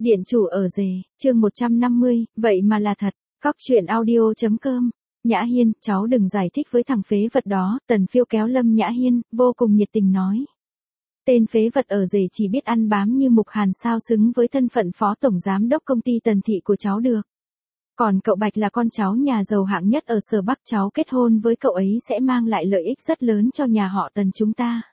Điện chủ ở rể, chương 150, vậy mà là thật. Cóc truyện audio.com. Nhã Hiên, cháu đừng giải thích với thằng phế vật đó, Tần Phiêu kéo Lâm Nhã Hiên, vô cùng nhiệt tình nói. Tên phế vật ở rể chỉ biết ăn bám như Mục Hàn sao xứng với thân phận phó tổng giám đốc công ty Tần Thị của cháu được. Còn cậu Bạch là con cháu nhà giàu hạng nhất ở Sở Bắc, cháu kết hôn với cậu ấy sẽ mang lại lợi ích rất lớn cho nhà họ Tần chúng ta.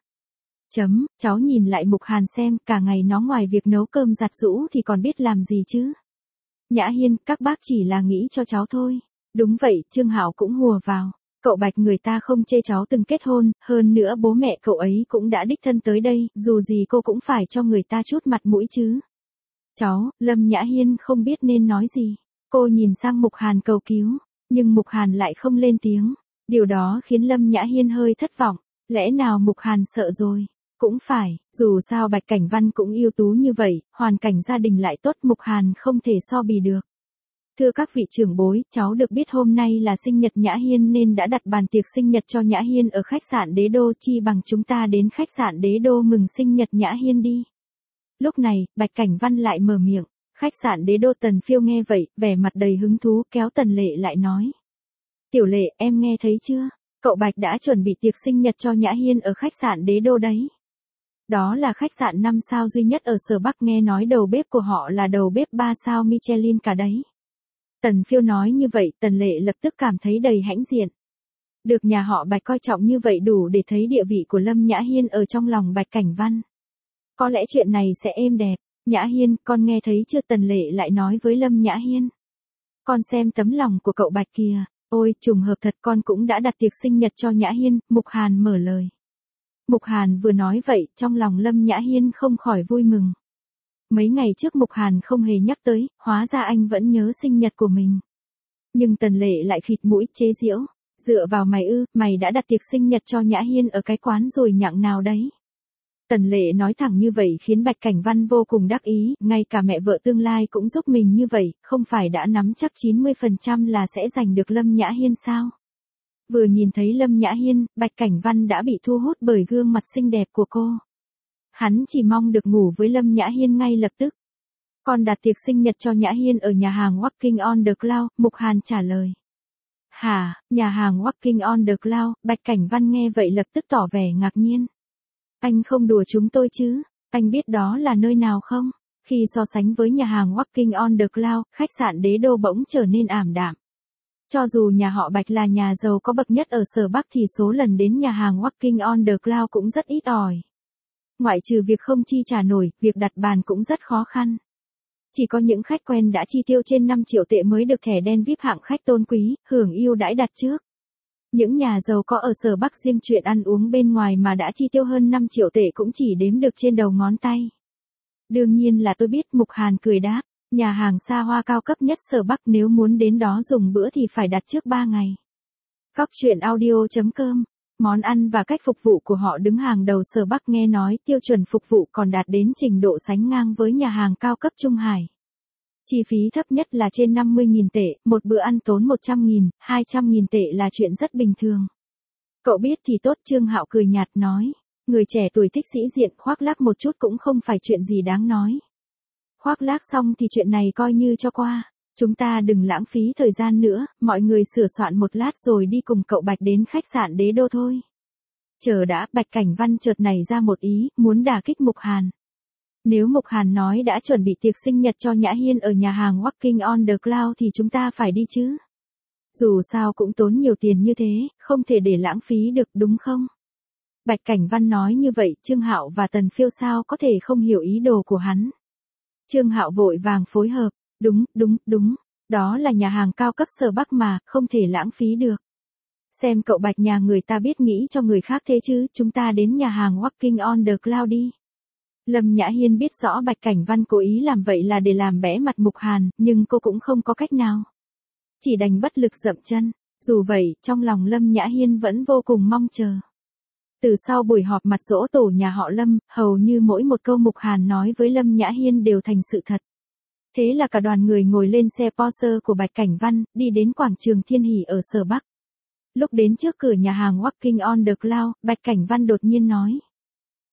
Cháu nhìn lại Mục Hàn xem, cả ngày nó ngoài việc nấu cơm giặt giũ thì còn biết làm gì chứ. Nhã Hiên, các bác chỉ là nghĩ cho cháu thôi. Đúng vậy, Trương Hạo cũng hùa vào. Cậu Bạch người ta không chê cháu từng kết hôn, hơn nữa bố mẹ cậu ấy cũng đã đích thân tới đây, dù gì cô cũng phải cho người ta chút mặt mũi chứ. Cháu, Lâm Nhã Hiên không biết nên nói gì. Cô nhìn sang Mục Hàn cầu cứu, nhưng Mục Hàn lại không lên tiếng. Điều đó khiến Lâm Nhã Hiên hơi thất vọng. Lẽ nào Mục Hàn sợ rồi? Cũng phải, dù sao Bạch Cảnh Văn cũng ưu tú như vậy, hoàn cảnh gia đình lại tốt, Mục Hàn không thể so bì được. Thưa các vị trưởng bối, cháu được biết hôm nay là sinh nhật Nhã Hiên nên đã đặt bàn tiệc sinh nhật cho Nhã Hiên ở khách sạn Đế Đô, chi bằng chúng ta đến khách sạn Đế Đô mừng sinh nhật Nhã Hiên đi. Lúc này, Bạch Cảnh Văn lại mở miệng. Khách sạn Đế Đô. Tần Phiêu nghe vậy, vẻ mặt đầy hứng thú kéo Tần Lệ lại nói. Tiểu Lệ, em nghe thấy chưa? Cậu Bạch đã chuẩn bị tiệc sinh nhật cho Nhã Hiên ở khách sạn Đế Đô đấy. Đó là khách sạn 5 sao duy nhất ở Sở Bắc, nghe nói đầu bếp của họ là đầu bếp 3 sao Michelin cả đấy. Tần Phiêu nói như vậy, Tần Lệ lập tức cảm thấy đầy hãnh diện. Được nhà họ Bạch coi trọng như vậy đủ để thấy địa vị của Lâm Nhã Hiên ở trong lòng Bạch Cảnh Văn. Có lẽ chuyện này sẽ êm đẹp. Nhã Hiên, con nghe thấy chưa? Tần Lệ lại nói với Lâm Nhã Hiên. Con xem tấm lòng của cậu Bạch kìa. Ôi, trùng hợp thật, con cũng đã đặt tiệc sinh nhật cho Nhã Hiên, Mục Hàn mở lời. Mục Hàn vừa nói vậy, trong lòng Lâm Nhã Hiên không khỏi vui mừng. Mấy ngày trước Mục Hàn không hề nhắc tới, hóa ra anh vẫn nhớ sinh nhật của mình. Nhưng Tần Lệ lại khịt mũi chế giễu. Dựa vào mày ư, mày đã đặt tiệc sinh nhật cho Nhã Hiên ở cái quán rồi nhặng nào đấy. Tần Lệ nói thẳng như vậy khiến Bạch Cảnh Văn vô cùng đắc ý, ngay cả mẹ vợ tương lai cũng giúp mình như vậy, không phải đã nắm chắc 90% là sẽ giành được Lâm Nhã Hiên sao? Vừa nhìn thấy Lâm Nhã Hiên, Bạch Cảnh Văn đã bị thu hút bởi gương mặt xinh đẹp của cô. Hắn chỉ mong được ngủ với Lâm Nhã Hiên ngay lập tức. Còn đặt tiệc sinh nhật cho Nhã Hiên ở nhà hàng Walking on the Cloud, Mục Hàn trả lời. Hả, nhà hàng Walking on the Cloud? Bạch Cảnh Văn nghe vậy lập tức tỏ vẻ ngạc nhiên. Anh không đùa chúng tôi chứ? Anh biết đó là nơi nào không? Khi so sánh với nhà hàng Walking on the Cloud, khách sạn Đế Đô bỗng trở nên ảm đạm. Cho dù nhà họ Bạch là nhà giàu có bậc nhất ở Sở Bắc thì số lần đến nhà hàng Walking on the Cloud cũng rất ít ỏi. Ngoại trừ việc không chi trả nổi, việc đặt bàn cũng rất khó khăn. Chỉ có những khách quen đã chi tiêu trên 5 triệu tệ mới được thẻ đen VIP hạng khách tôn quý, hưởng ưu đãi đặt trước. Những nhà giàu có ở Sở Bắc riêng chuyện ăn uống bên ngoài mà đã chi tiêu hơn 5 triệu tệ cũng chỉ đếm được trên đầu ngón tay. Đương nhiên là tôi biết, Mục Hàn cười đáp. Nhà hàng xa hoa cao cấp nhất Sở Bắc, nếu muốn đến đó dùng bữa thì phải đặt trước 3 ngày. Cóc truyện audio.com. Món ăn và cách phục vụ của họ đứng hàng đầu Sở Bắc, nghe nói tiêu chuẩn phục vụ còn đạt đến trình độ sánh ngang với nhà hàng cao cấp Trung Hải. Chi phí thấp nhất là trên 50.000 tệ, một bữa ăn tốn 100.000, 200.000 tệ là chuyện rất bình thường. Cậu biết thì tốt, Trương Hạo cười nhạt nói. Người trẻ tuổi thích sĩ diện, khoác lác một chút cũng không phải chuyện gì đáng nói. Khoác lác xong thì chuyện này coi như cho qua. Chúng ta đừng lãng phí thời gian nữa, mọi người sửa soạn một lát rồi đi cùng cậu Bạch đến khách sạn Đế Đô thôi. Chờ đã, Bạch Cảnh Văn chợt nảy ra một ý, muốn đả kích Mục Hàn. Nếu Mục Hàn nói đã chuẩn bị tiệc sinh nhật cho Nhã Hiên ở nhà hàng Walking on the Cloud thì chúng ta phải đi chứ. Dù sao cũng tốn nhiều tiền như thế, không thể để lãng phí được đúng không? Bạch Cảnh Văn nói như vậy, Trương Hạo và Tần Phiêu sao có thể không hiểu ý đồ của hắn. Trương Hạo vội vàng phối hợp. Đúng. Đó là nhà hàng cao cấp Sở Bắc mà, không thể lãng phí được. Xem cậu Bạch nhà người ta biết nghĩ cho người khác thế chứ, chúng ta đến nhà hàng Walking on the Cloud đi. Lâm Nhã Hiên biết rõ Bạch Cảnh Văn cố ý làm vậy là để làm bẽ mặt Mục Hàn, nhưng cô cũng không có cách nào. Chỉ đành bất lực dậm chân. Dù vậy, trong lòng Lâm Nhã Hiên vẫn vô cùng mong chờ. Từ sau buổi họp mặt giỗ tổ nhà họ Lâm, hầu như mỗi một câu Mục Hàn nói với Lâm Nhã Hiên đều thành sự thật. Thế là cả đoàn người ngồi lên xe Porsche của Bạch Cảnh Văn, đi đến quảng trường Thiên Hỷ ở Sở Bắc. Lúc đến trước cửa nhà hàng Walking on the Cloud, Bạch Cảnh Văn đột nhiên nói.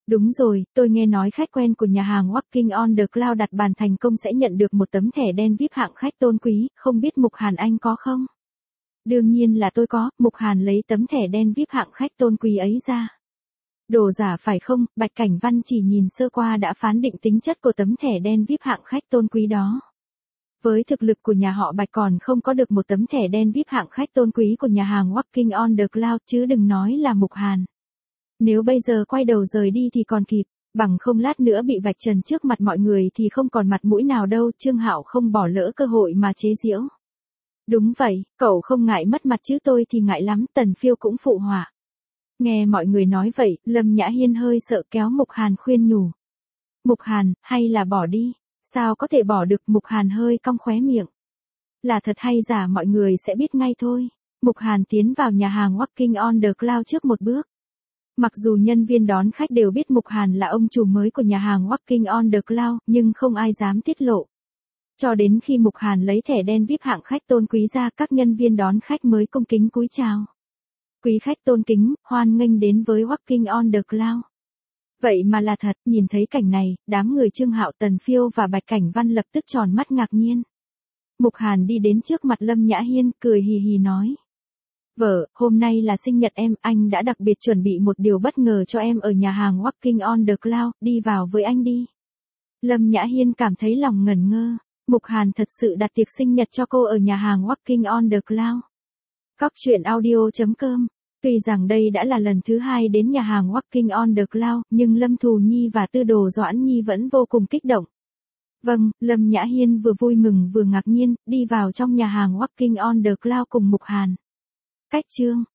Đúng rồi, tôi nghe nói khách quen của nhà hàng Walking on the Cloud đặt bàn thành công sẽ nhận được một tấm thẻ đen VIP hạng khách tôn quý, không biết Mục Hàn anh có không? Đương nhiên là tôi có, Mục Hàn lấy tấm thẻ đen VIP hạng khách tôn quý ấy ra. Đồ giả phải không? Bạch Cảnh Văn chỉ nhìn sơ qua đã phán định tính chất của tấm thẻ đen VIP hạng khách tôn quý đó. Với thực lực của nhà họ Bạch còn không có được một tấm thẻ đen VIP hạng khách tôn quý của nhà hàng Walking on the Cloud chứ đừng nói là Mục Hàn. Nếu bây giờ quay đầu rời đi thì còn kịp, bằng không lát nữa bị vạch trần trước mặt mọi người thì không còn mặt mũi nào đâu. Trương Hạo không bỏ lỡ cơ hội mà chế giễu. Đúng vậy, cậu không ngại mất mặt chứ tôi thì ngại lắm, Tần Phiêu cũng phụ họa. Nghe mọi người nói vậy, Lâm Nhã Hiên hơi sợ kéo Mục Hàn khuyên nhủ. Mục Hàn, hay là bỏ đi, sao có thể bỏ được? Mục Hàn hơi cong khóe miệng. Là thật hay giả mọi người sẽ biết ngay thôi. Mục Hàn tiến vào nhà hàng Walking on the Cloud trước một bước. Mặc dù nhân viên đón khách đều biết Mục Hàn là ông chủ mới của nhà hàng Walking on the Cloud, nhưng không ai dám tiết lộ. Cho đến khi Mục Hàn lấy thẻ đen VIP hạng khách tôn quý ra, các nhân viên đón khách mới cung kính cúi chào. Quý khách tôn kính, hoan nghênh đến với Walking on the Cloud. Vậy mà là thật, nhìn thấy cảnh này, đám người Trương Hạo, Tần Phiêu và Bạch Cảnh Văn lập tức tròn mắt ngạc nhiên. Mục Hàn đi đến trước mặt Lâm Nhã Hiên, cười hì hì nói. Vợ, hôm nay là sinh nhật em, anh đã đặc biệt chuẩn bị một điều bất ngờ cho em ở nhà hàng Walking on the Cloud, đi vào với anh đi. Lâm Nhã Hiên cảm thấy lòng ngẩn ngơ, Mục Hàn thật sự đặt tiệc sinh nhật cho cô ở nhà hàng Walking on the Cloud. Cóc truyện audio.com. Tuy rằng đây đã là lần thứ 2 đến nhà hàng Walking on the Cloud, nhưng Lâm Thù Nhi và Tư Đồ Doãn Nhi vẫn vô cùng kích động. Vâng, Lâm Nhã Hiên vừa vui mừng vừa ngạc nhiên, đi vào trong nhà hàng Walking on the Cloud cùng Mục Hàn. Cách chương